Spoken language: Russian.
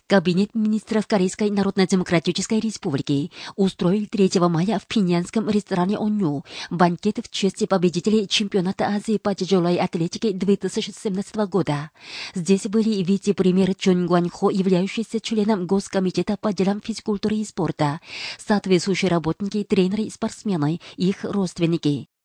Кабинет министров Корейской Народно-Демократической Республики устроил 3 мая в пиньянском ресторане «Оню» банкет в честь победителей чемпионата Азии по тяжелой атлетике 2017 года. Здесь были вице-премьер Чон Гуаньхо, являющийся членом Госкомитета по делам физкультуры и спорта, соответствующие работники, тренеры и спортсмены, их родственники.